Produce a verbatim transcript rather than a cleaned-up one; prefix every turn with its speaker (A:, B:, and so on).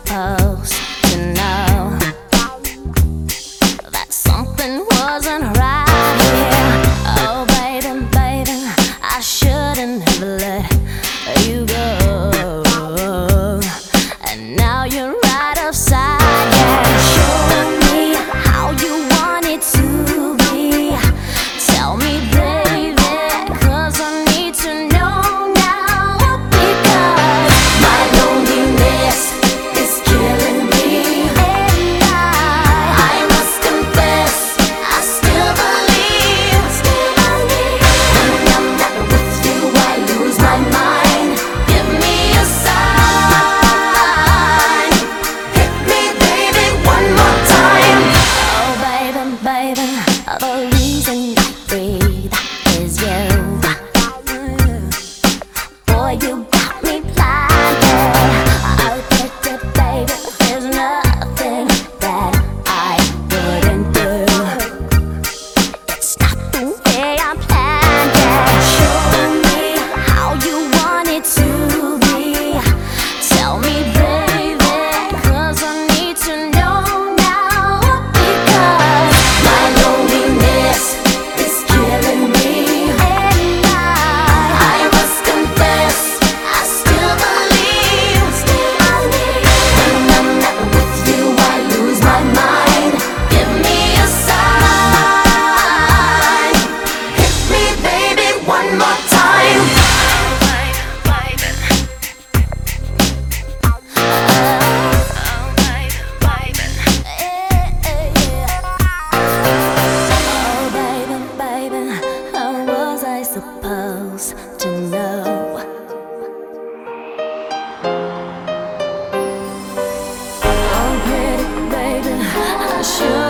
A: supposed to know that something wasn't right here? Oh, baby, baby, I shouldn't have let you go. And now you're right upside down. Show me how you want it to be. Tell me, baby, 'cause I need to know now. Because my loneliness is killing me, and I, I must confess, I still believe, still believe. When I'm not with you, I lose my mind. Give me a sign. Hit me, baby, one more time. Oh, baby, baby, the reason I breathe is you. Boy, you got me blinded. Oh, baby, baby, there's nothing that I wouldn't do. It's not the way I planned it. Show me how you want it to be. Tell me, baby, 'cause I need to know now. Because my loneliness is killing me, and I, I must confess, I still believe, still believe. When I'm not with you, I lose my mind. Give me a sign. Hit me, baby, one more time. Oh, baby, baby, how was I supposed to know? Oh, pretty baby, I should